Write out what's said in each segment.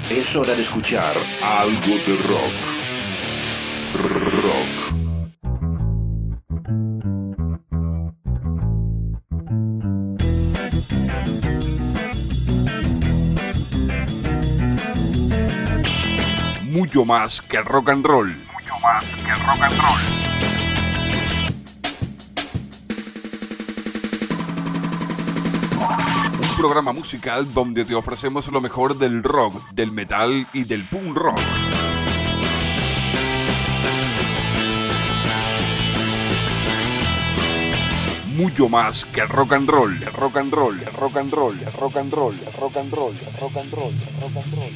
Es hora de escuchar algo de rock. Rock. Mucho más que rock and roll. Mucho más que rock and roll. Un programa musical donde te ofrecemos lo mejor del rock, del metal y del punk rock. Mucho más que rock and roll, rock and roll, rock and roll, rock and roll, rock and roll, rock and roll, rock and roll.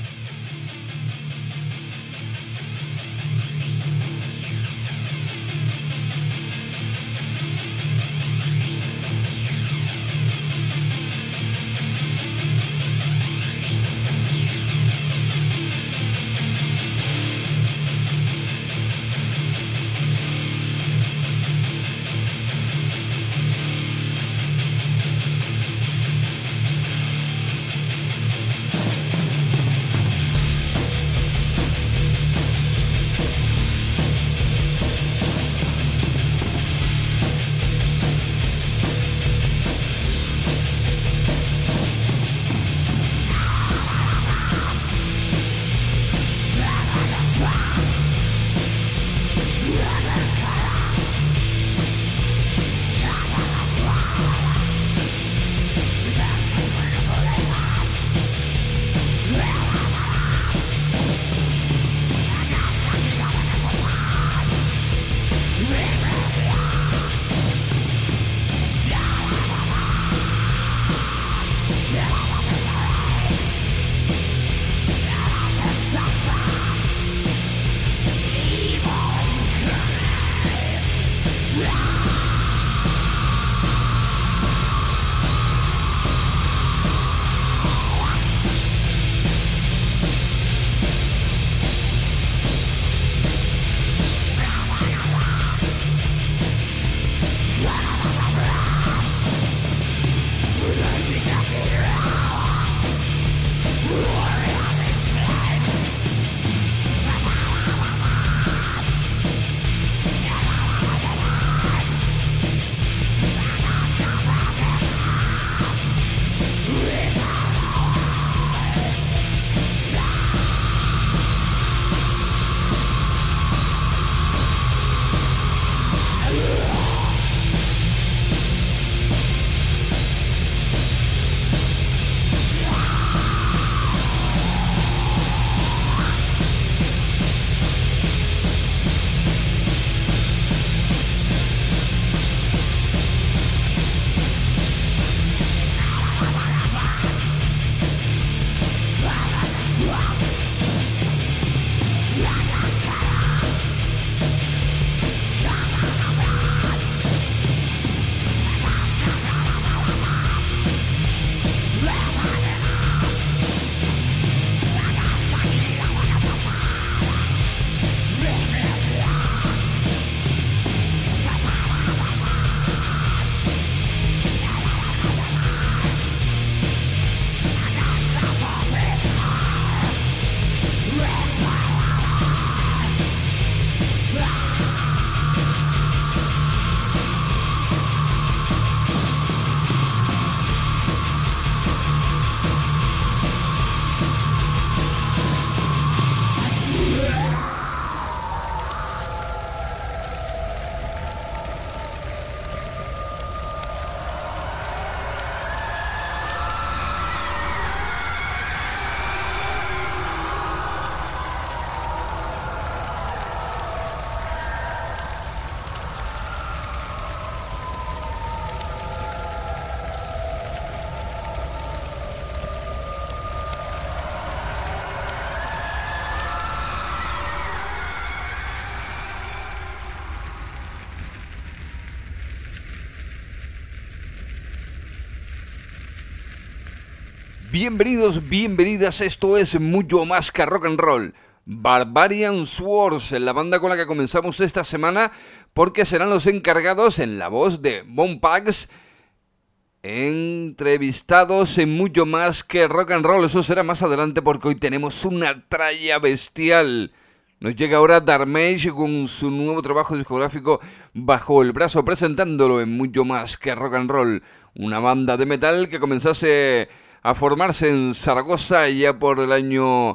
Bienvenidos, bienvenidas, esto es Mucho Más que Rock and Roll. Barbarian Swords, la banda con la que comenzamos esta semana, porque serán los encargados en la voz de Bone Pags entrevistados en mucho más que rock and roll. Eso será más adelante porque hoy tenemos una tralla bestial. Nos llega ahora Darmage con su nuevo trabajo discográfico bajo el brazo, presentándolo en mucho más que rock and roll. Una banda de metal que comenzase a formarse en Zaragoza ya por el año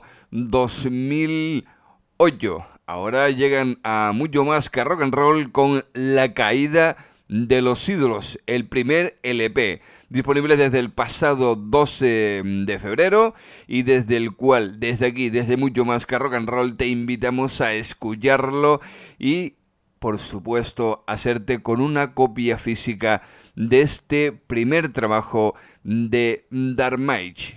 2008. Ahora llegan a mucho más que rock and roll con La Caída de los Ídolos, el primer LP, disponible desde el pasado 12 de febrero y desde el cual, desde aquí, desde mucho más que rock and roll, te invitamos a escucharlo y, por supuesto, hacerte con una copia física de este primer trabajo de Darmage.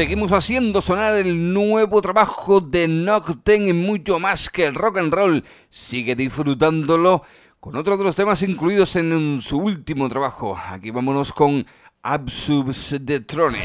seguimos haciendo sonar el nuevo trabajo de Noctem y mucho más que el rock and roll. Sigue disfrutándolo con otro de los temas incluidos en su último trabajo. Aquí vámonos con Absubs de Trone.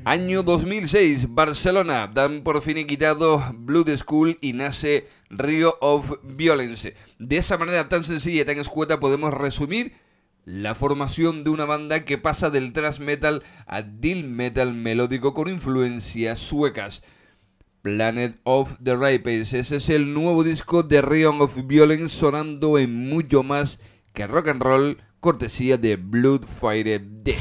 Año 2006, Barcelona, dan por finiquitado Blood School y nace Rio of Violence. De esa manera tan sencilla y tan escueta podemos resumir la formación de una banda que pasa del thrash metal a death metal melódico con influencias suecas. Planet of the Reapers, ese es el nuevo disco de Rio of Violence sonando en mucho más que rock and roll, cortesía de Bloodfire Death.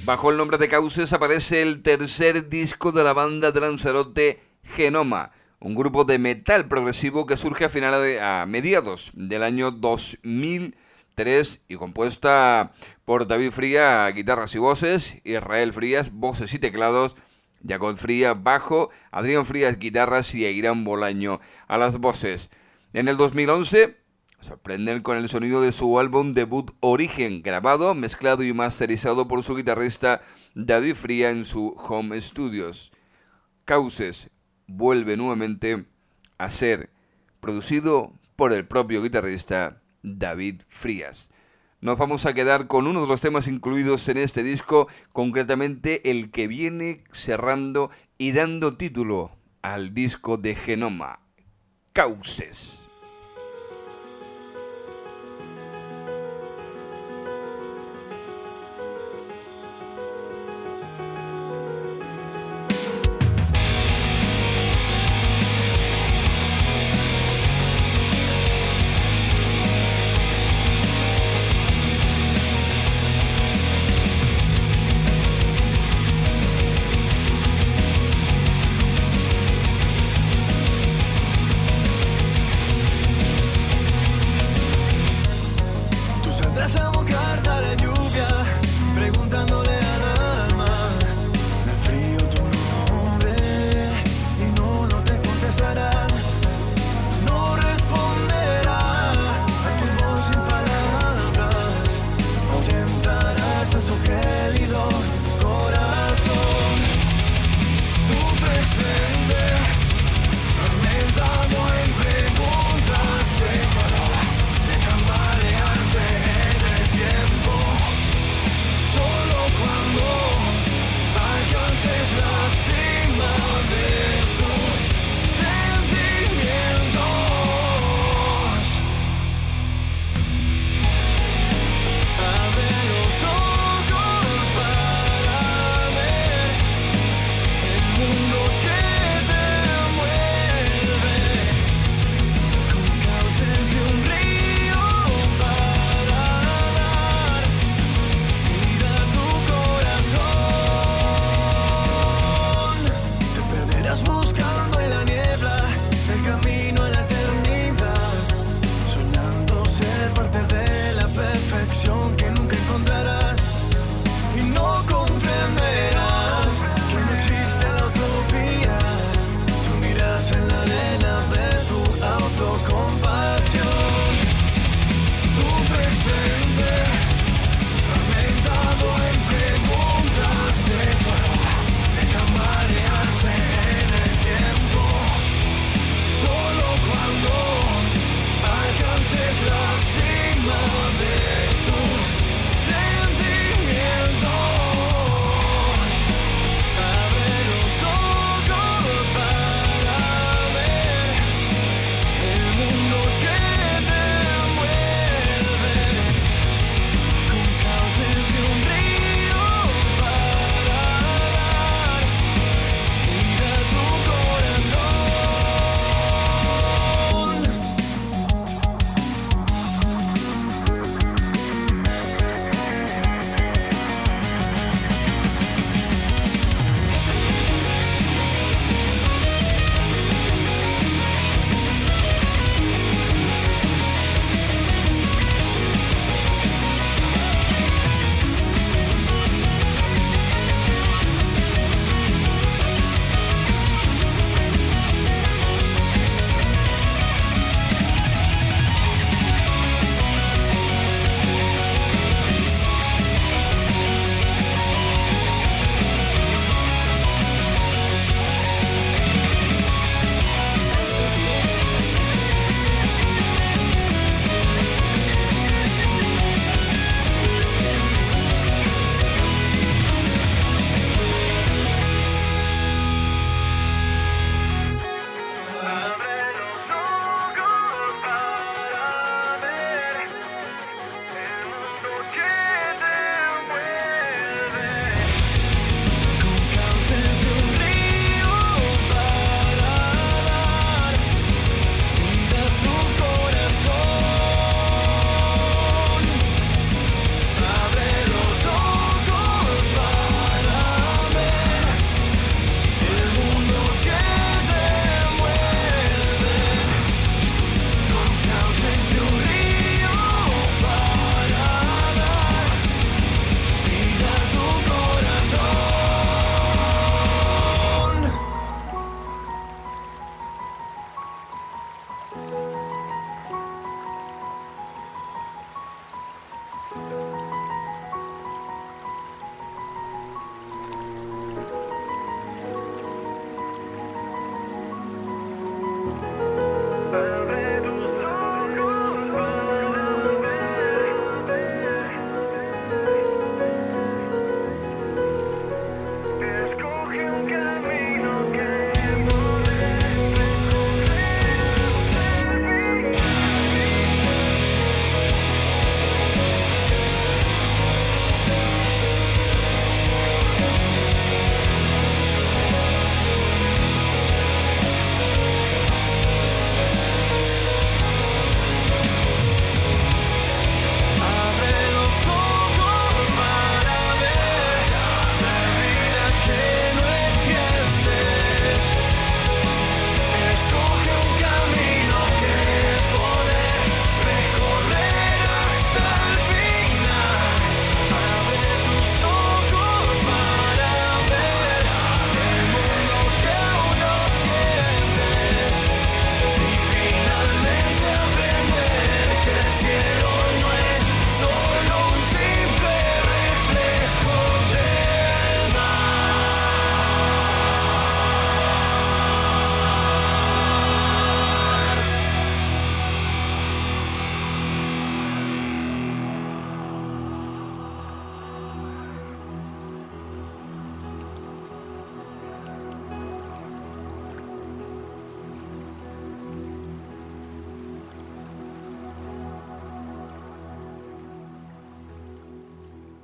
Bajo el nombre de Cauces aparece el tercer disco de la banda de Lanzarote Genoma, un grupo de metal progresivo que surge a mediados del año 2003 y compuesta por David Frías, guitarras y voces, Israel Frías, voces y teclados, Jacob Frías, bajo, Adrián Frías, guitarras y Eirán Bolaño a las voces. En el 2011 sorprenden con el sonido de su álbum debut Origen, grabado, mezclado y masterizado por su guitarrista David Frías en su home studios. Cauces vuelve nuevamente a ser producido por el propio guitarrista David Frías. Nos vamos a quedar con uno de los temas incluidos en este disco, concretamente el que viene cerrando y dando título al disco de Genoma, Cauces.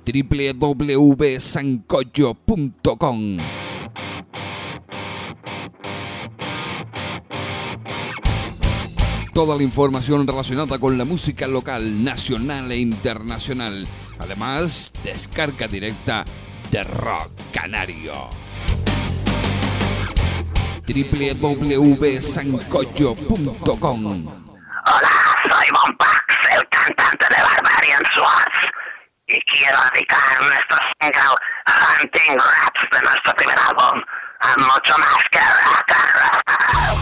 www.sancocho.com. Toda la información relacionada con la música local, nacional e internacional. Además, descarga directa de Rock Canario. www.sancocho.com. Hola, soy Bombax, el cantante de Barbarian Swords, y quiero dedicar nuestro single Hunting Rats de nuestro primer álbum a mucho más que rock and roll.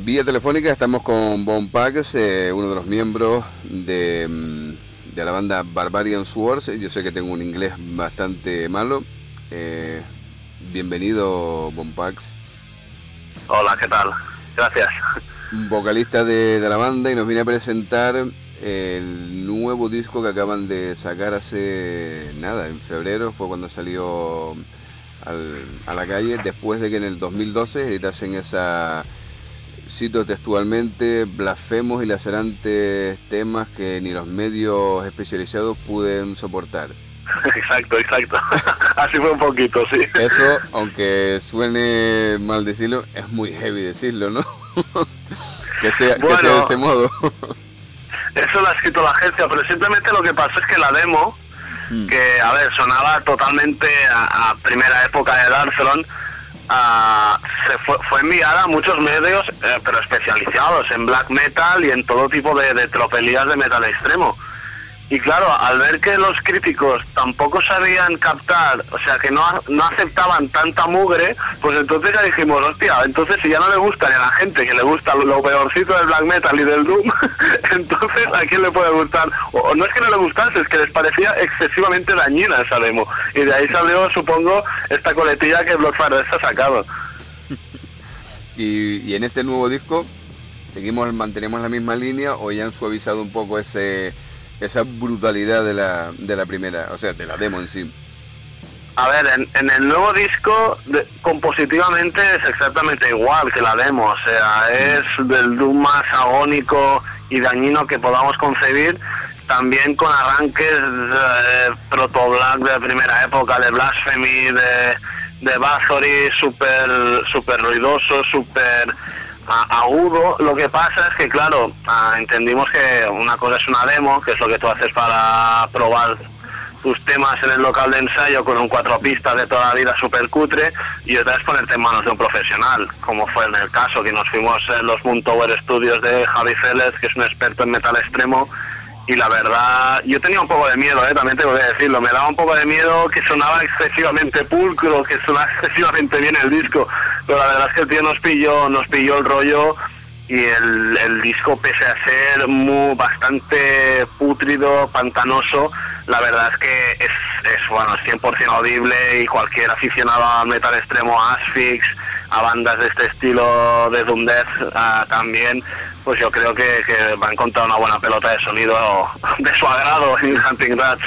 vía telefónica estamos con Bone Pax, uno de los miembros de la banda Barbarian Swords. Yo sé que tengo un inglés bastante malo. Bienvenido, Bone Pax. Hola, ¿qué tal? Gracias. Vocalista de la banda, y nos viene a presentar el nuevo disco que acaban de sacar hace nada, en febrero fue cuando salió a la calle, después de que en el 2012 editasen esa, cito textualmente, blasfemos y lacerantes temas que ni los medios especializados pueden soportar. Exacto. Así fue un poquito, sí. Eso, aunque suene mal decirlo, es muy heavy decirlo, ¿no? que sea de ese modo. Eso lo ha escrito la agencia, pero simplemente lo que pasó es que la demo, que, a ver, sonaba totalmente a primera época de Darkthrone, fue enviada a muchos medios, pero especializados en black metal y en todo tipo de tropelías de metal extremo. Y claro, al ver que los críticos tampoco sabían captar, o sea, que no aceptaban tanta mugre, pues entonces ya dijimos, hostia, entonces si ya no le gusta ni a la gente que le gusta lo peorcito del black metal y del doom, entonces ¿a quién le puede gustar? O no es que no le gustase, es que les parecía excesivamente dañina esa demo. Y de ahí salió, supongo, esta coletilla que Bloodfire ha sacado. Y en este nuevo disco, mantenemos la misma línea, o ya han suavizado un poco esa brutalidad de la primera, o sea, de la demo en sí? A ver, en el nuevo disco, compositivamente es exactamente igual que la demo, o sea, es del doom más agónico y dañino que podamos concebir, también con arranques proto-black de primera época, de Blasphemy, de Bathory, súper ruidoso, súper agudo. Lo que pasa es que, claro, entendimos que una cosa es una demo, que es lo que tú haces para probar tus temas en el local de ensayo con un 4 pistas de toda la vida súper cutre, y otra es ponerte en manos de un profesional, como fue en el caso que nos fuimos en los Moontower Studios de Javi Félez, que es un experto en metal extremo. Y la verdad, yo tenía un poco de miedo, también tengo que decirlo, me daba un poco de miedo que sonaba excesivamente pulcro, que sonaba excesivamente bien el disco, pero la verdad es que el tío nos pilló el rollo, y el disco, pese a ser bastante pútrido, pantanoso, la verdad es que es bueno, es 100% audible, y cualquier aficionado al metal extremo, a Asphyx, a bandas de este estilo de Doom Death también, pues yo creo que va a encontrar una buena pelota de sonido de su agrado en Hunting Rats.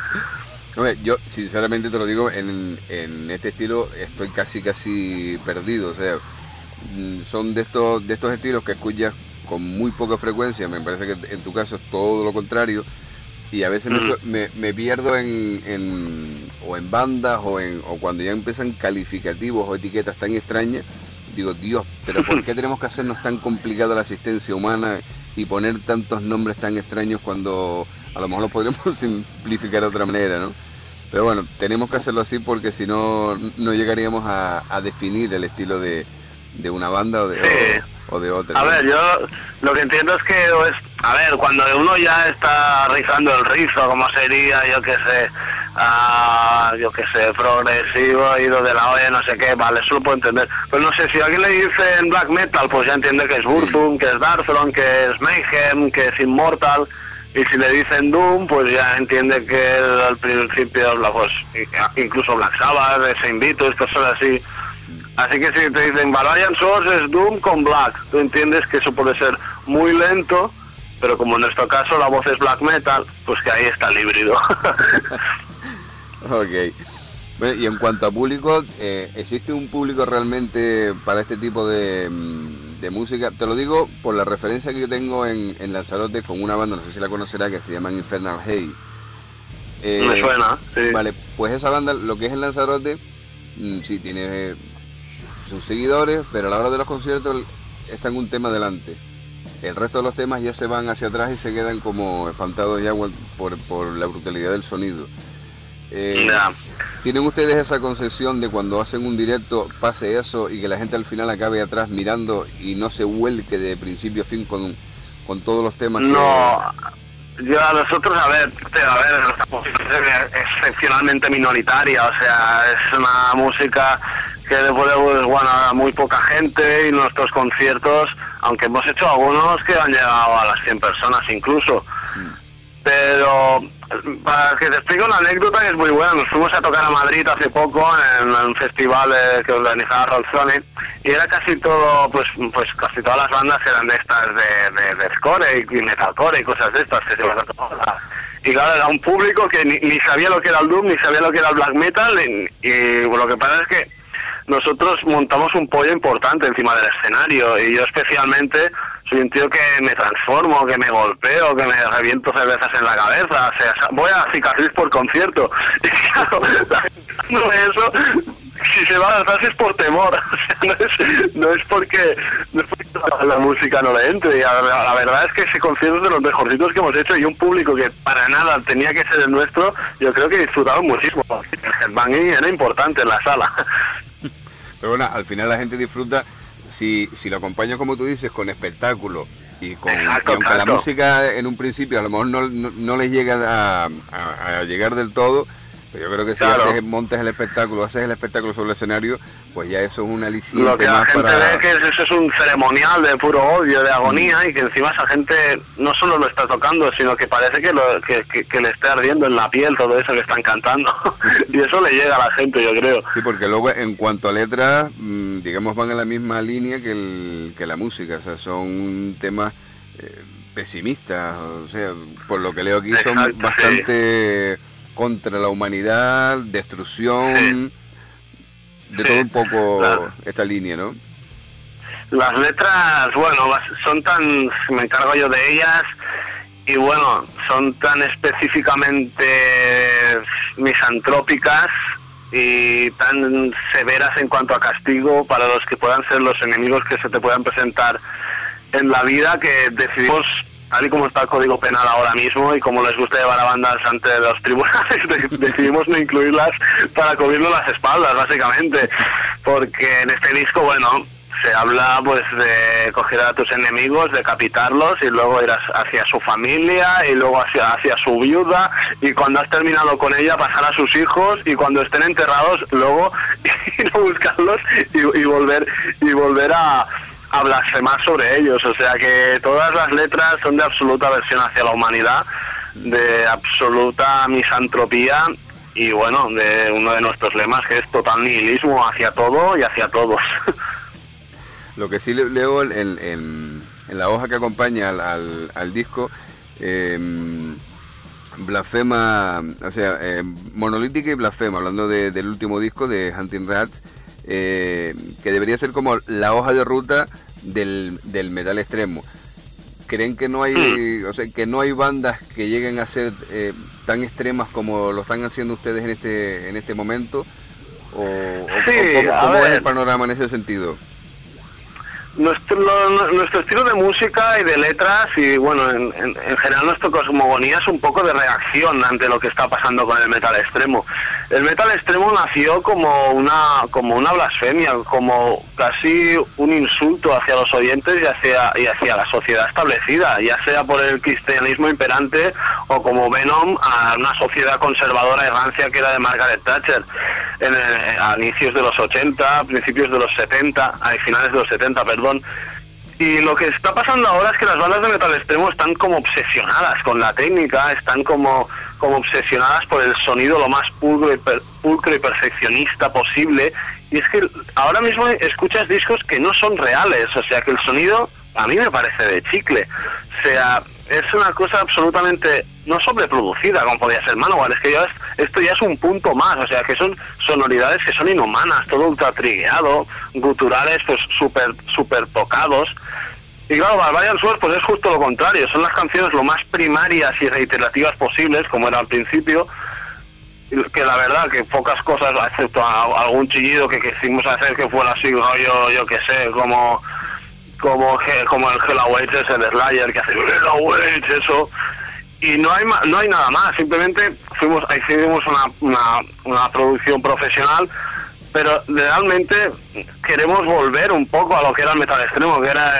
Yo sinceramente te lo digo, en este estilo estoy casi perdido, o sea, son de estos estilos que escuchas con muy poca frecuencia. Me parece que en tu caso es todo lo contrario, y a veces me pierdo en bandas o cuando ya empiezan calificativos o etiquetas tan extrañas. Digo, Dios, pero ¿por qué tenemos que hacernos tan complicada la asistencia humana y poner tantos nombres tan extraños cuando a lo mejor lo podríamos simplificar de otra manera, ¿no? Pero bueno, tenemos que hacerlo así, porque si no, no llegaríamos a definir el estilo de una banda o de otra. A ver, yo lo que entiendo es que, cuando uno ya está rizando el rizo, como sería, yo que sé, progresivo, ido de la olla, no sé qué, vale, eso lo puedo entender. Pero no sé, si a alguien le dicen black metal, pues ya entiende que es Burzum, que es Darkthrone, que es Mayhem, que es Immortal. Y si le dicen Doom, pues ya entiende que al principio, pues, incluso Black Sabbath, Saint Vitus, cosas así. Así que si te dicen Barbarian Swords es Doom con Black, tú entiendes que eso puede ser muy lento, pero como en nuestro caso la voz es black metal, pues que ahí está el híbrido. Ok. Bueno, y en cuanto a público, ¿existe un público realmente para este tipo de música? Te lo digo por la referencia que yo tengo en Lanzarote con una banda, no sé si la conocerá, que se llama Infernal Hate. Me suena, sí. Vale, pues esa banda, lo que es en Lanzarote, sí, tiene sus seguidores, pero a la hora de los conciertos están un tema delante. El resto de los temas ya se van hacia atrás y se quedan como espantados ya por la brutalidad del sonido. ¿Tienen ustedes esa concepción de cuando hacen un directo pase eso y que la gente al final acabe atrás mirando y no se vuelque de principio a fin con todos los temas? No, a nosotros, a ver, nuestra música es excepcionalmente minoritaria, o sea, es una música que después a muy poca gente, y nuestros conciertos aunque hemos hecho algunos que han llegado a las 100 personas incluso. Pero para que te explique una anécdota que es muy buena, nos fuimos a tocar a Madrid hace poco en un festival que organizaba Rolzone, y era casi todo, pues casi todas las bandas eran de estas de deathcore y metalcore y cosas de estas que se las tocaban. Y claro, era un público que ni sabía lo que era el doom, ni sabía lo que era el black metal, y lo que pasa es que nosotros montamos un pollo importante encima del escenario, y yo especialmente soy un tío que me transformo, que me golpeo, que me reviento cervezas en la cabeza, o sea, voy a cicatriz por concierto. Y claro, no eso, si se va a las es por temor, o sea, no es porque la música no le entre. Y la verdad es que ese concierto es de los mejorcitos que hemos hecho, y un público que para nada tenía que ser el nuestro, yo creo que disfrutaron muchísimo. El headbanging era importante en la sala. Pero bueno, al final la gente disfruta si lo acompañas, como tú dices, con espectáculo y con Exacto, y aunque exacto. la música en un principio a lo mejor no les llega a llegar del todo, pero yo creo que si Claro. montas el espectáculo, haces el espectáculo sobre el escenario, pues ya eso es un aliciente Lo que la más gente para... ve que eso es un ceremonial de puro odio, de agonía, y que encima esa gente no solo lo está tocando, sino que parece que le está ardiendo en la piel todo eso que están cantando. Y eso le llega a la gente, yo creo. Sí, porque luego en cuanto a letras, digamos, van en la misma línea que la música, o sea, son temas pesimistas, o sea, por lo que leo aquí son Exacto, bastante contra la humanidad, destrucción, de todo un poco Claro. esta línea, ¿no? Las letras, bueno, me encargo yo de ellas, y bueno, son tan específicamente misantrópicas y tan severas en cuanto a castigo para los que puedan ser los enemigos que se te puedan presentar en la vida, que decidimos, tal y como está el Código Penal ahora mismo y como les gusta llevar a bandas ante los tribunales, decidimos no incluirlas para cubrirnos las espaldas, básicamente, porque en este disco, bueno, se habla pues de coger a tus enemigos, decapitarlos y luego ir hacia su familia y luego hacia su viuda, y cuando has terminado con ella pasar a sus hijos, y cuando estén enterrados luego ir a buscarlos y volver a blasfemar sobre ellos. O sea que todas las letras son de absoluta aversión hacia la humanidad, de absoluta misantropía, y bueno, de uno de nuestros lemas, que es total nihilismo hacia todo y hacia todos. Lo que sí leo en la hoja que acompaña al disco, blasfema, o sea, monolítica y blasfema, hablando del último disco de Hunting Rats, que debería ser como la hoja de ruta del metal extremo. ¿Creen que no hay, o sea, que no hay bandas que lleguen a ser tan extremas como lo están haciendo ustedes en este momento? ¿O Sí, cómo es el panorama en ese sentido? Nuestro estilo de música y de letras, y bueno, en general nuestra cosmogonía es un poco de reacción ante lo que está pasando con el metal extremo. El metal extremo nació como una blasfemia, como casi un insulto hacia los oyentes y hacia la sociedad establecida, ya sea por el cristianismo imperante o como Venom a una sociedad conservadora y rancia que era de Margaret Thatcher a inicios de los 80, principios de los 70, a finales de los 70, perdón. Y lo que está pasando ahora es que las bandas de metal extremo están como obsesionadas con la técnica, están como obsesionadas por el sonido lo más pulcro y perfeccionista posible. Y es que ahora mismo escuchas discos que no son reales, o sea que el sonido a mí me parece de chicle. O sea, es una cosa absolutamente no sobreproducida como podría ser Manowar, es que esto ya es un punto más, o sea que son sonoridades que son inhumanas, todo ultra trigueado, guturales pues super tocados. Y claro, Barbarian Swords pues es justo lo contrario, son las canciones lo más primarias y reiterativas posibles, como era al principio, que la verdad que pocas cosas, excepto algún chillido que quisimos hacer que fuera así, yo que sé, como el Hell Awaits, el Slayer que hace Hell Awaits, eso. Y no hay nada más, simplemente hicimos una producción profesional, pero realmente queremos volver un poco a lo que era el metal extremo, que era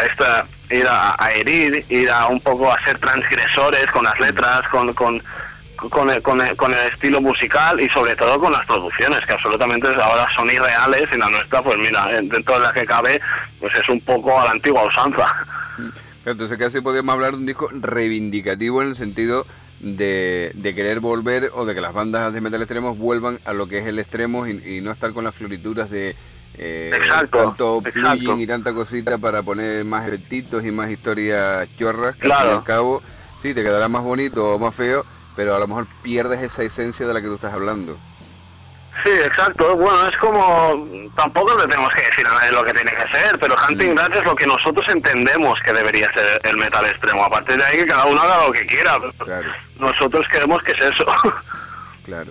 ir a herir, ir a un poco a ser transgresores con las letras, con con el estilo musical y sobre todo con las producciones, que absolutamente ahora son irreales, y la nuestra, pues mira, dentro de la que cabe, pues es un poco a la antigua usanza. Entonces casi podríamos hablar de un disco reivindicativo en el sentido de querer volver, o de que las bandas de metal extremos vuelvan a lo que es el extremo y no estar con las florituras de tanto plugin y tanta cosita para poner más efectitos y más historias chorras, que al fin y al cabo sí te quedará más bonito o más feo, pero a lo mejor pierdes esa esencia de la que tú estás hablando. Sí, exacto. Bueno, es como... Tampoco le tenemos que decir a nadie lo que tiene que ser, pero Hunting Grass es lo que nosotros entendemos que debería ser el metal extremo. A partir de ahí, que cada uno haga lo que quiera. Claro. Nosotros creemos que es eso. Claro.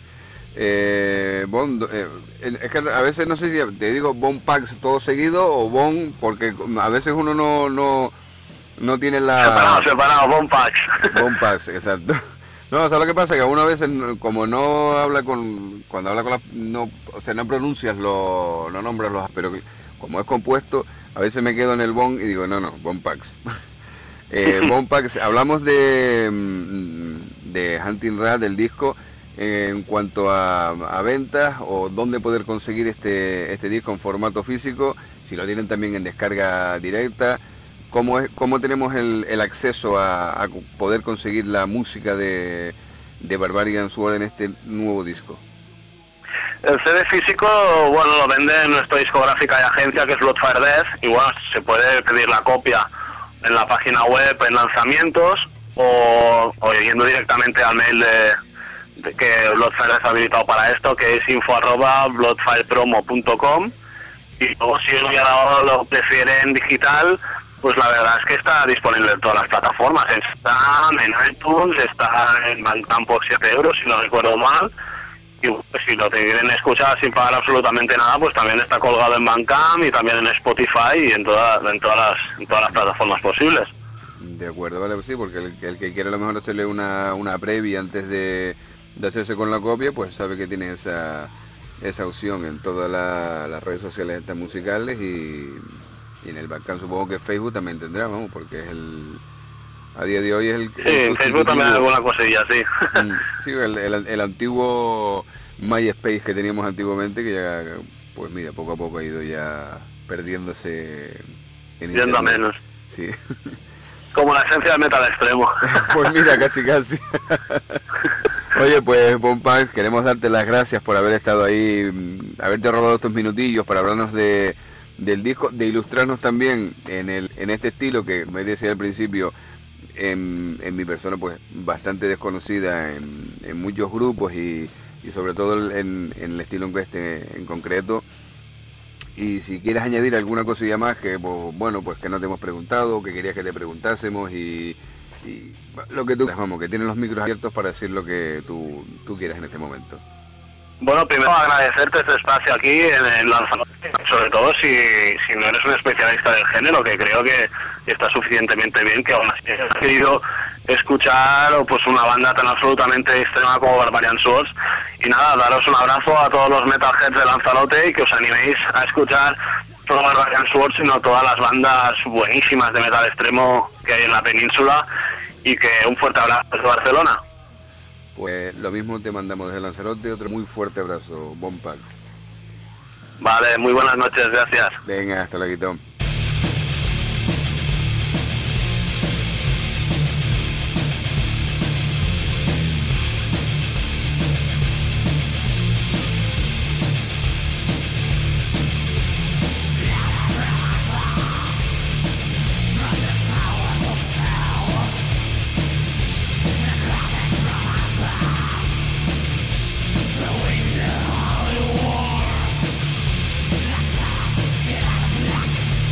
Bon, es que a veces no sé si te digo Bon Pax todo seguido o Bon, porque a veces uno no tiene la... Separado, Bon Pax. Bon Pax, exacto. No, o sea, lo que pasa es que uno a veces, como no habla cuando habla con las, no, o sea, no pronuncias no nombras los, pero como es compuesto, a veces me quedo en el Bon y digo, no, Bon Pax. Bon Pax, hablamos de Hunting Rat, del disco, en cuanto a ventas o dónde poder conseguir este disco en formato físico, si lo tienen también en descarga directa. ¿Cómo tenemos el acceso a poder conseguir la música de Barbarian Sword en este nuevo disco? El CD físico, bueno, lo vende en nuestra discográfica y agencia, que es Bloodfire Death, y bueno, se puede pedir la copia en la página web, en lanzamientos, o yendo directamente al mail de que Bloodfire Death ha habilitado para esto, que es info@bloodfirepromo.com, y luego si uno ya lo prefiere en digital, pues la verdad es que está disponible en todas las plataformas. Está en iTunes, está en Bandcamp por 7 euros, si no recuerdo mal. Y pues, si lo quieren escuchar sin pagar absolutamente nada, pues también está colgado en Bandcamp y también en Spotify y en todas las plataformas posibles. De acuerdo, vale, pues sí, porque el que quiere a lo mejor hacerle una previa antes de hacerse con la copia, pues sabe que tiene esa opción en todas las redes sociales estas musicales y en el Bandcamp. Supongo que Facebook también tendrá, vamos, porque es a día de hoy es el... Sí, en Facebook también hay alguna cosilla, sí. Sí, el antiguo MySpace que teníamos antiguamente, que ya, pues mira, poco a poco ha ido ya perdiéndose en Yendo internet. a menos. Sí. Como la esencia del metal extremo. Pues mira, casi. Oye, pues Bon Pax, queremos darte las gracias por haber estado ahí, haberte robado estos minutillos para hablarnos del disco, de ilustrarnos también en este estilo que me decía al principio, en mi persona pues bastante desconocida en muchos grupos y sobre todo en el estilo en concreto. Y si quieres añadir alguna cosilla más que bueno, pues que no te hemos preguntado, que querías que te preguntásemos y lo que tú quieras, vamos, que tienes los micros abiertos para decir lo que tú quieras en este momento. Bueno, primero agradecerte este espacio aquí en el lanzamiento, sobre todo si no eres un especialista del género, que creo que está suficientemente bien, que aún así has querido escuchar pues una banda tan absolutamente extrema como Barbarian Swords. Y nada, daros un abrazo a todos los metalheads de Lanzarote y que os animéis a escuchar no solo Barbarian Swords, sino todas las bandas buenísimas de metal extremo que hay en la península, y que un fuerte abrazo desde Barcelona. Pues lo mismo te mandamos desde Lanzarote, otro muy fuerte abrazo, Bon Pax. Vale, muy buenas noches, gracias. Venga, hasta luego. Let's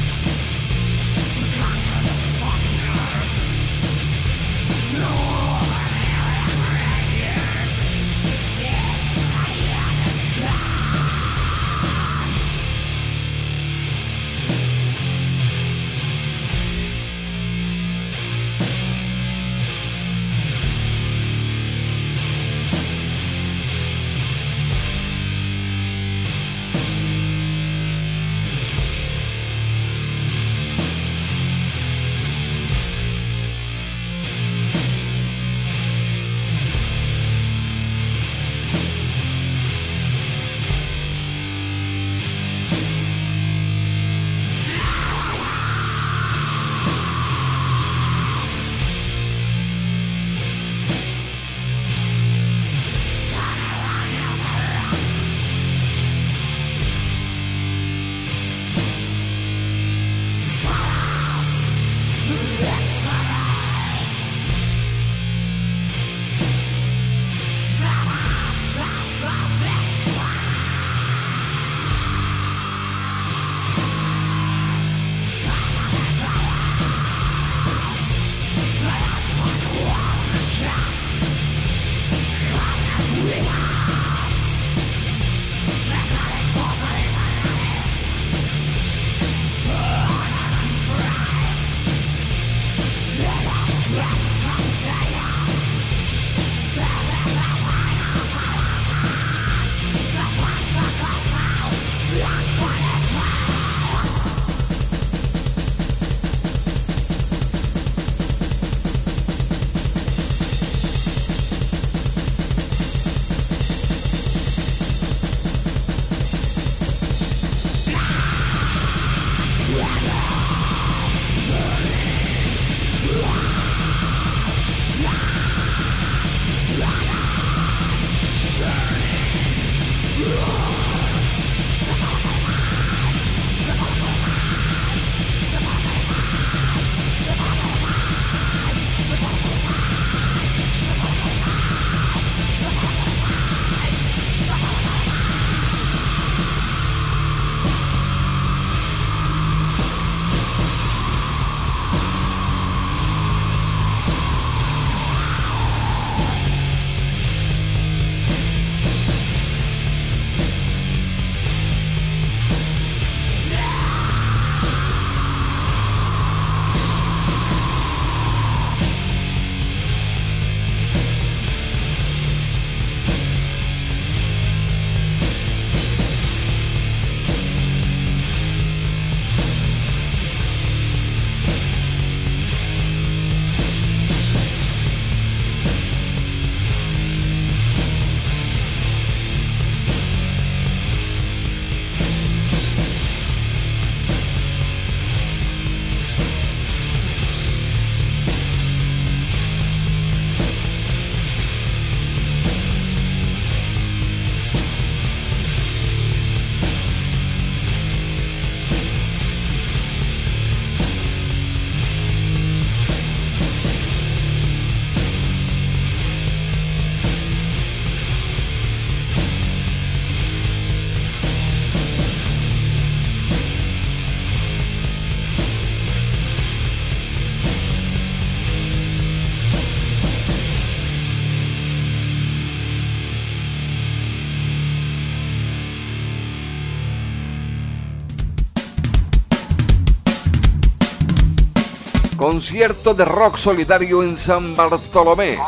Concierto de rock solidario en San Bartolomé.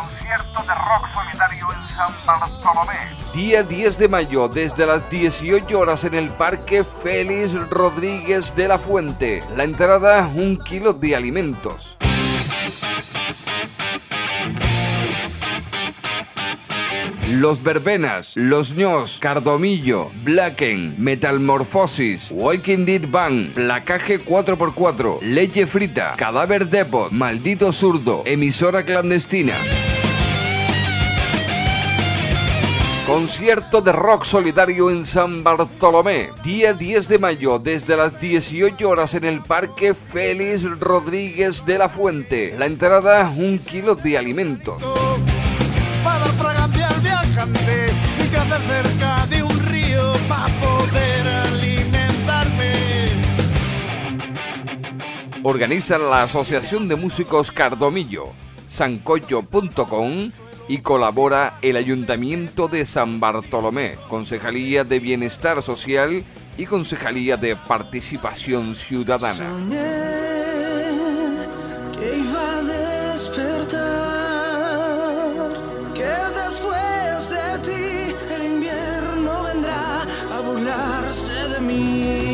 Día 10 de mayo, desde las 18 horas en el Parque Félix Rodríguez de la Fuente. La entrada, 1 kilo de alimentos. Los Verbenas, Los Ños, Cardomillo, Blacken, Metamorfosis, Walking Dead Band, Placaje 4x4, Leche Frita, Cadáver Depot, Maldito Zurdo, Emisora Clandestina. Concierto de rock solidario en San Bartolomé, día 10 de mayo, desde las 18 horas en el Parque Félix Rodríguez de la Fuente. La entrada, 1 kilo de alimentos. Para dar fragancia al viajante y crecer cerca de un río para poder alimentarme. Organiza la Asociación de Músicos Cardomillo, sancocho.com, y colabora el Ayuntamiento de San Bartolomé, Concejalía de Bienestar Social y Concejalía de Participación Ciudadana. Soñé que iba a despertar, que después de ti el invierno vendrá a burlarse de mí.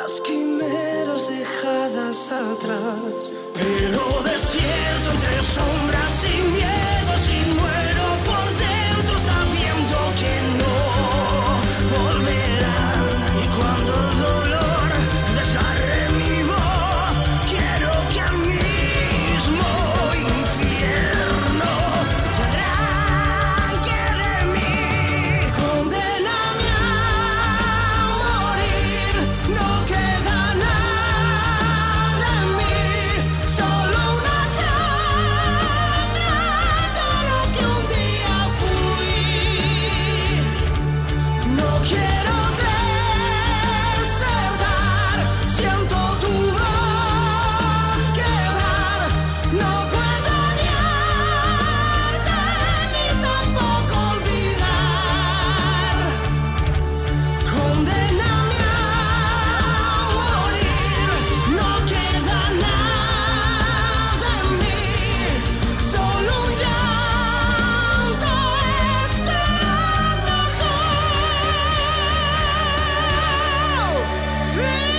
las quimeras dejadas atrás. Pero despierto entre sombras y miedos y muero por dentro sabiendo que no volverán. Y cuando el dolor desgarre mi voz, quiero que al mismo infierno te arranque de mí. Condéname a morir, no queda nada en mí, solo una sombra de lo que un día fui. No quiero despertar, siento tu voz quebrar, no puedo odiarte ni tampoco olvidar. Condéname a morir, no queda nada en mí, solo un llanto esperando su fin.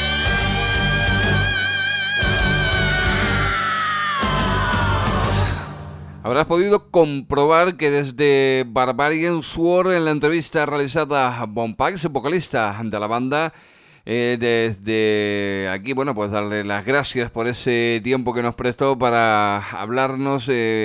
Habrás podido comprobar que desde Barbarian Sword, en la entrevista realizada a Von Pax, vocalista de la banda, desde aquí, bueno, pues darle las gracias por ese tiempo que nos prestó para hablarnos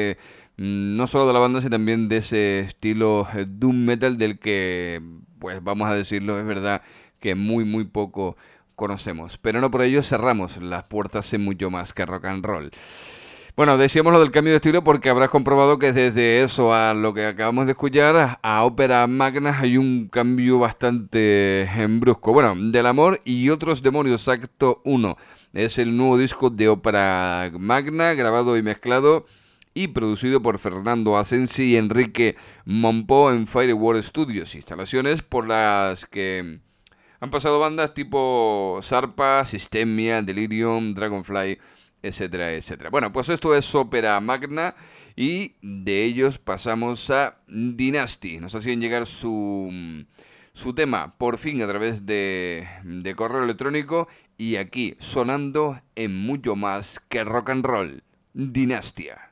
no solo de la banda, sino también de ese estilo doom metal del que, pues vamos a decirlo, es verdad que muy poco conocemos. Pero no por ello cerramos las puertas en mucho más que rock and roll. Bueno, decíamos lo del cambio de estilo porque habrás comprobado que desde eso a lo que acabamos de escuchar, a Ópera Magna, hay un cambio bastante brusco. Bueno, Del Amor y Otros Demonios, acto 1. Es el nuevo disco de Ópera Magna, grabado y mezclado y producido por Fernando Asensi y Enrique Monpó en Fireworld Studios, instalaciones por las que han pasado bandas tipo Sarpa, Systemia, Delirium, Dragonfly, etcétera, etcétera. Bueno, pues esto es Ópera Magna y de ellos pasamos a Dynasty. Nos hacían llegar su tema, por fin, a través de correo electrónico y aquí sonando en mucho más que rock and roll. Dinastia.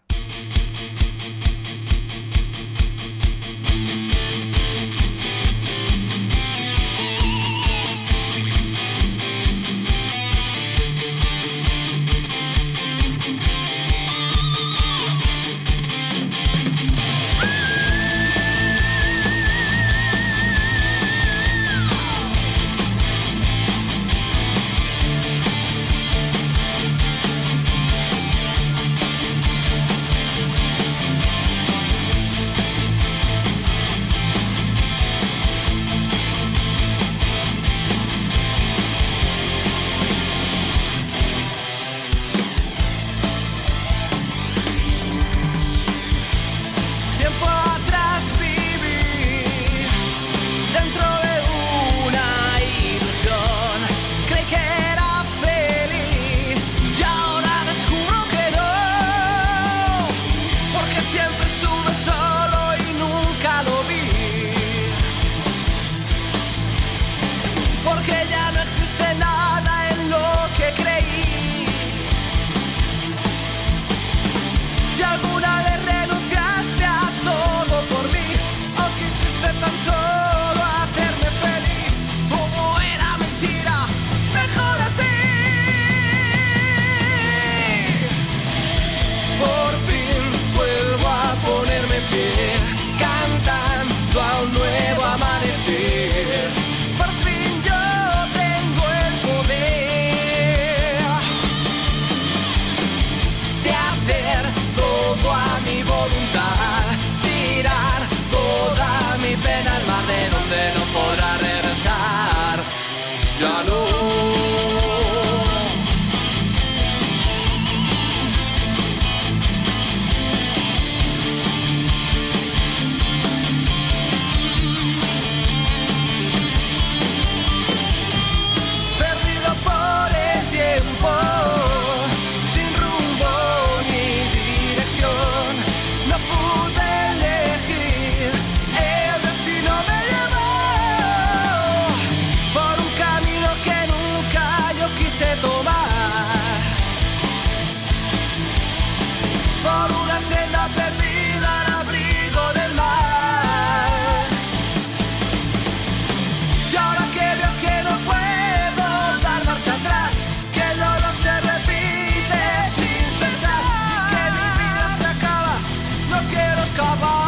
Que nunca deje tomar por una senda perdida al abrigo del mar. Y ahora que veo que no puedo dar marcha atrás, que el dolor se repite sin cesar y que mi vida se acaba, no quiero escapar.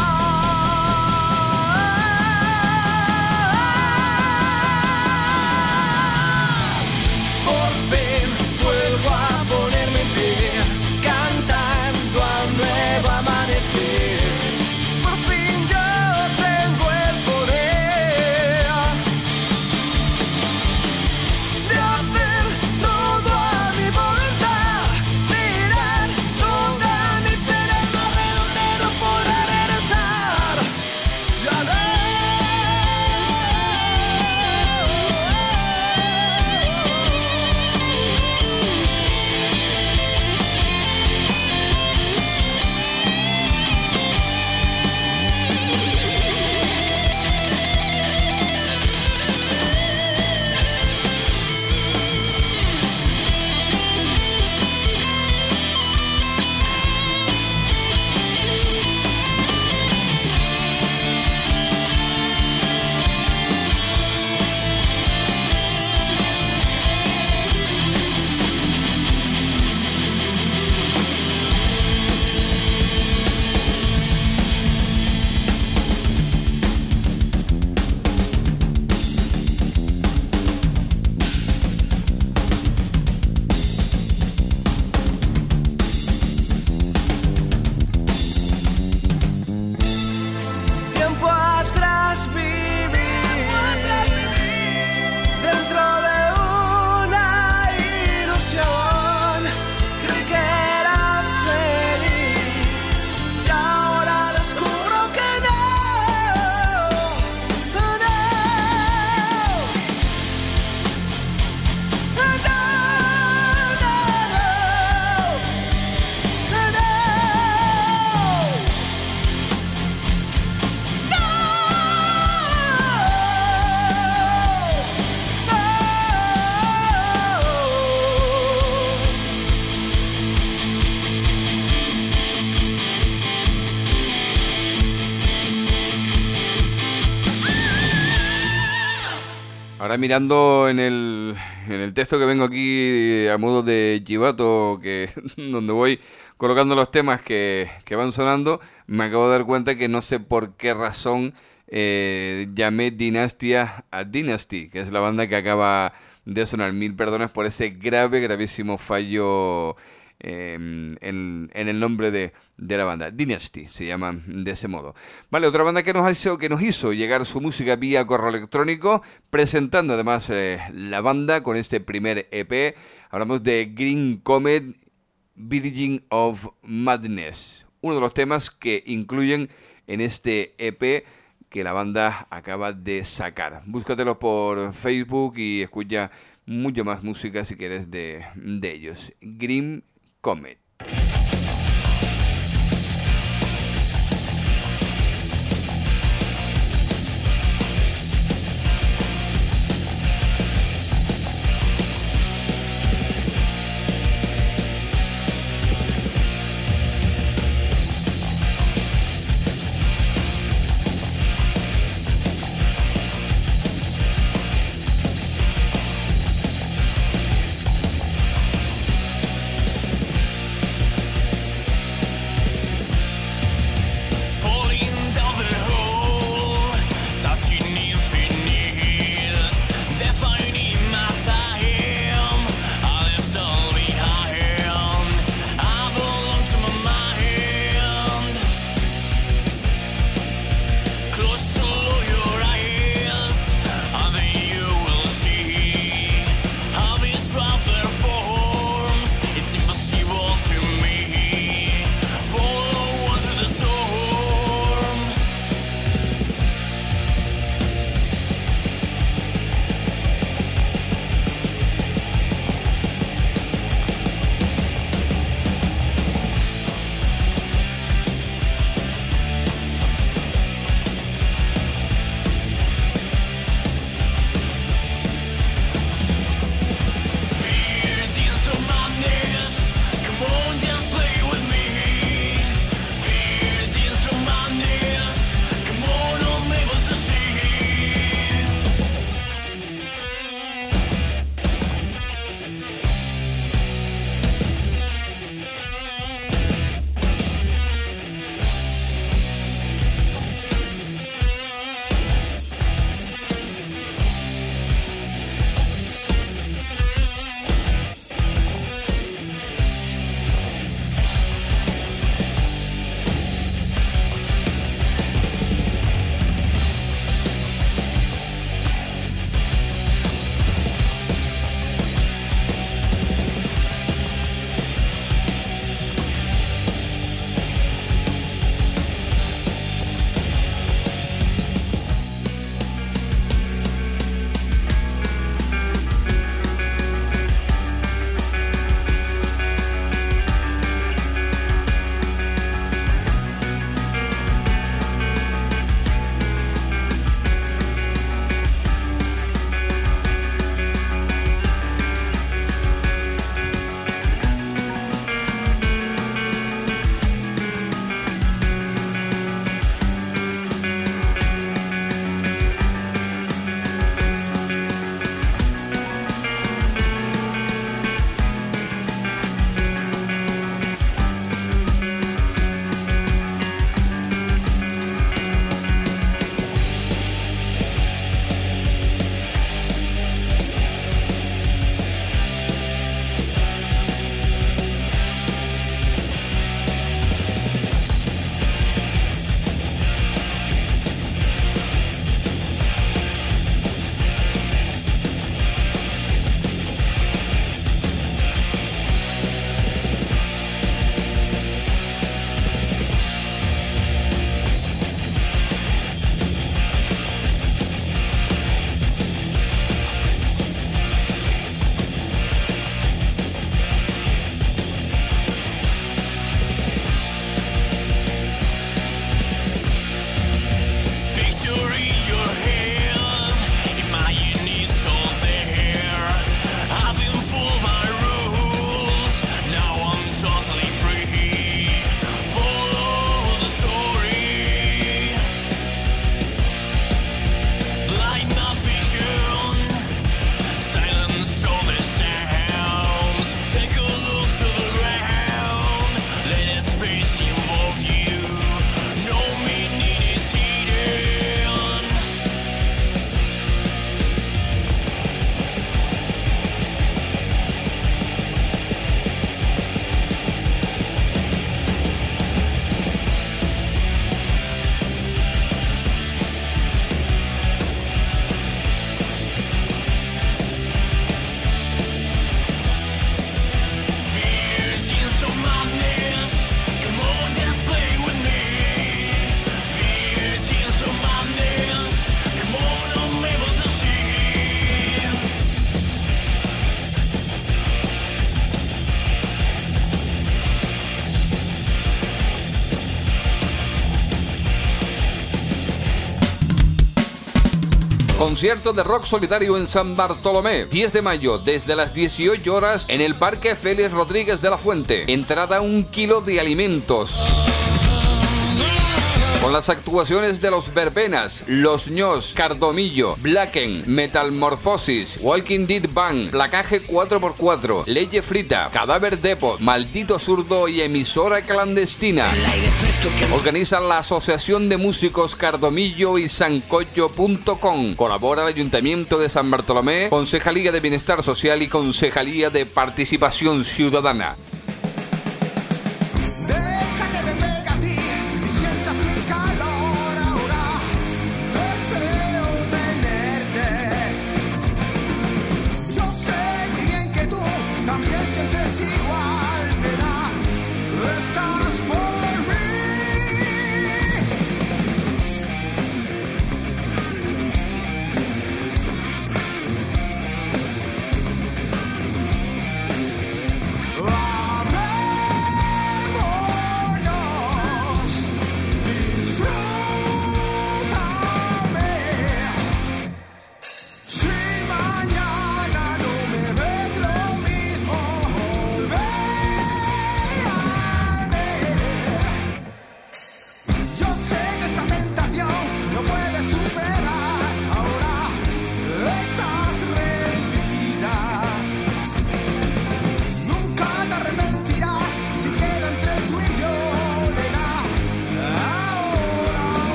Por fin vuelvo a ponerme en pie, cantando a un nuevo amanecer. Por fin yo tengo el poder de hacer todo a mi voluntad, mirar donde mi pena no de donde no podrá regresar. Ya no. Tiempo atrás viví dentro de una ilusión, creí que era feliz y ahora descubro que no, no, no, Ahora mirando en el texto que vengo aquí a modo de chivato, que donde voy colocando los temas que van sonando, me acabo de dar cuenta que no sé por qué razón llamé Dinastia a Dynasty, que es la banda que acaba de sonar. Mil perdones por ese gravísimo fallo en el nombre de la banda. Dynasty se llama de ese modo. Vale, otra banda que nos hizo llegar su música vía correo electrónico, presentando además la banda con este primer EP. Hablamos de Green Comet, Virgin of Madness, uno de los temas que incluyen en este EP que la banda acaba de sacar. Búscatelo por Facebook y escucha mucha más música si quieres de ellos. Green Comet. Concierto de rock solidario en San Bartolomé, 10 de mayo, desde las 18 horas en el Parque Félix Rodríguez de la Fuente. Entrada 1 kilo de alimentos. Con las actuaciones de Los Verbenas, Los Ños, Cardomillo, Blacken, Metalmorfosis, Walking Dead Band, Placaje 4x4, Leye Frita, Cadáver Depot, Maldito Zurdo y Emisora Clandestina. Organiza la Asociación de Músicos Cardomillo y Sancocho.com. Colabora el Ayuntamiento de San Bartolomé, Concejalía de Bienestar Social y Concejalía de Participación Ciudadana. Ah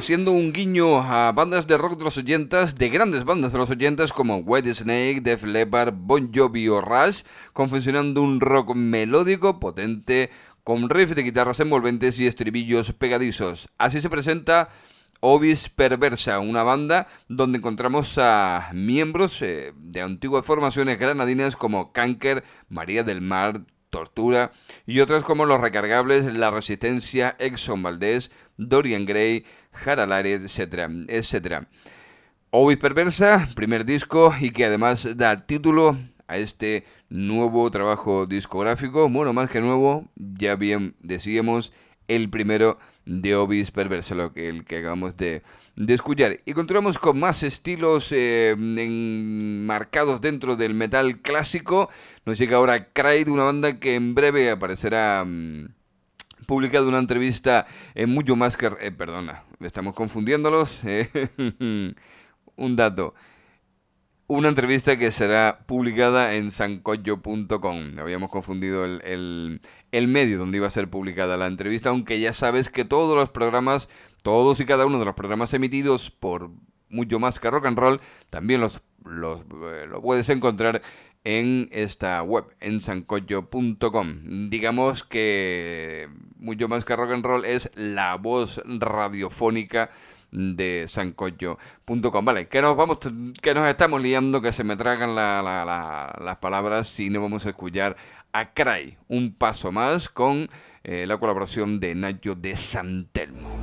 haciendo un guiño a bandas de rock de los 80s, de grandes bandas de los 80s como Whitesnake, Def Leppard, Bon Jovi o Rush, confeccionando un rock melódico, potente, con riffs de guitarras envolventes y estribillos pegadizos. Así se presenta Ovis Perversa, una banda donde encontramos a miembros de antiguas formaciones granadinas como Canker, María del Mar, Tortura y otras como Los Recargables, La Resistencia, Exxon Valdez, Dorian Gray, Jaralare, etcétera, etcétera. Ovis Perversa, primer disco y que además da título a este nuevo trabajo discográfico, bueno, más que nuevo, ya bien decíamos, el primero de Ovis Perversa, el que acabamos de escuchar. Y continuamos con más estilos marcados dentro del metal clásico. Nos llega ahora Cry, de una banda que en breve aparecerá publicada una entrevista en Mucho Más que... perdona, estamos confundiéndolos. Un dato. Una entrevista que será publicada en sancocho.com. Habíamos confundido el medio donde iba a ser publicada la entrevista, aunque ya sabes que todos los programas, todos y cada uno de los programas emitidos por Mucho Más que Rock and Roll, también lo puedes encontrar en esta web, en sancocho.com. Digamos que Mucho Más que Rock and Roll es la voz radiofónica de sancocho.com. Vale, que nos estamos liando, que se me tragan las palabras y no vamos a escuchar a Cry, un paso más con la colaboración de Nacho de San Telmo.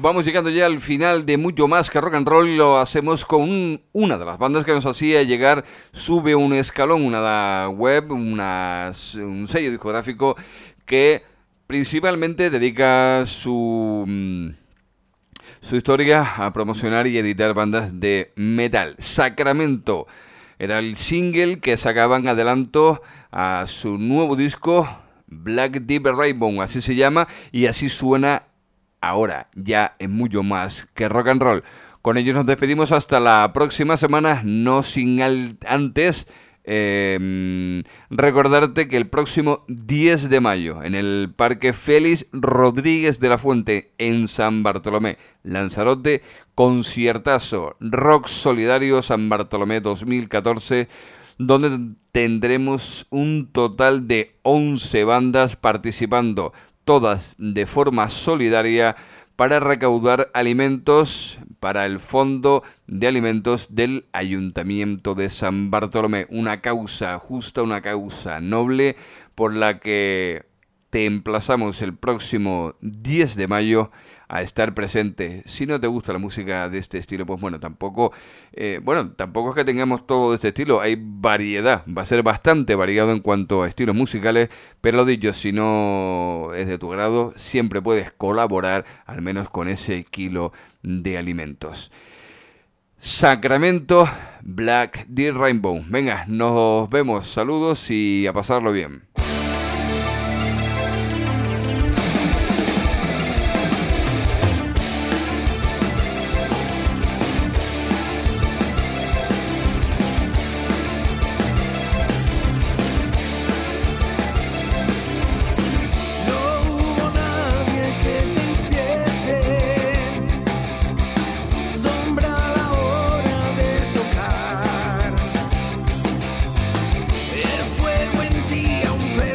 vamos llegando ya al final de Mucho Más que Rock and Roll. Lo hacemos con una de las bandas que nos hacía llegar Sube un Escalón, una web, un sello discográfico que principalmente dedica su historia a promocionar y editar bandas de metal. Sacramento era el single que sacaban adelanto a su nuevo disco Black Deep Rainbow, así se llama, y así suena ahora, ya en Mucho Más que Rock and Roll. Con ellos nos despedimos hasta la próxima semana, no sin antes recordarte que el próximo 10 de mayo en el Parque Félix Rodríguez de la Fuente en San Bartolomé, Lanzarote, conciertazo Rock Solidario San Bartolomé 2014, donde tendremos un total de 11 bandas participando, todas de forma solidaria, para recaudar alimentos para el Fondo de Alimentos del Ayuntamiento de San Bartolomé. Una causa justa, una causa noble, por la que te emplazamos el próximo 10 de mayo a estar presente. Si no te gusta la música de este estilo, pues tampoco es que tengamos todo de este estilo. Hay variedad, va a ser bastante variado en cuanto a estilos musicales, pero lo dicho, si no es de tu grado, siempre puedes colaborar, al menos con ese kilo de alimentos. Sacramento, Black Deep Rainbow. Venga, nos vemos, saludos y a pasarlo bien. El fuego en ti aún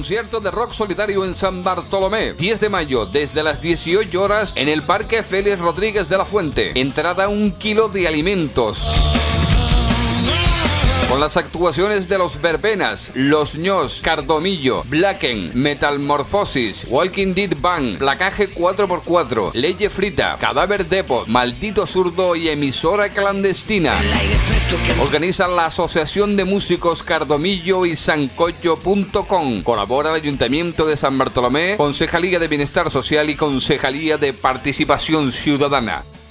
concierto de rock solidario en San Bartolomé, 10 de mayo, desde las 18 horas en el Parque Félix Rodríguez de la Fuente. Entrada 1 kilo de alimentos. Con las actuaciones de Los Verbenas, Los Ños, Cardomillo, Blacken, Metalmorfosis, Walking Dead Band, Placaje 4x4, Leye Frita, Cadáver Depot, Maldito Zurdo y Emisora Clandestina. Organiza la Asociación de Músicos Cardomillo y Sancocho.com. Colabora el Ayuntamiento de San Bartolomé, Concejalía de Bienestar Social y Concejalía de Participación Ciudadana.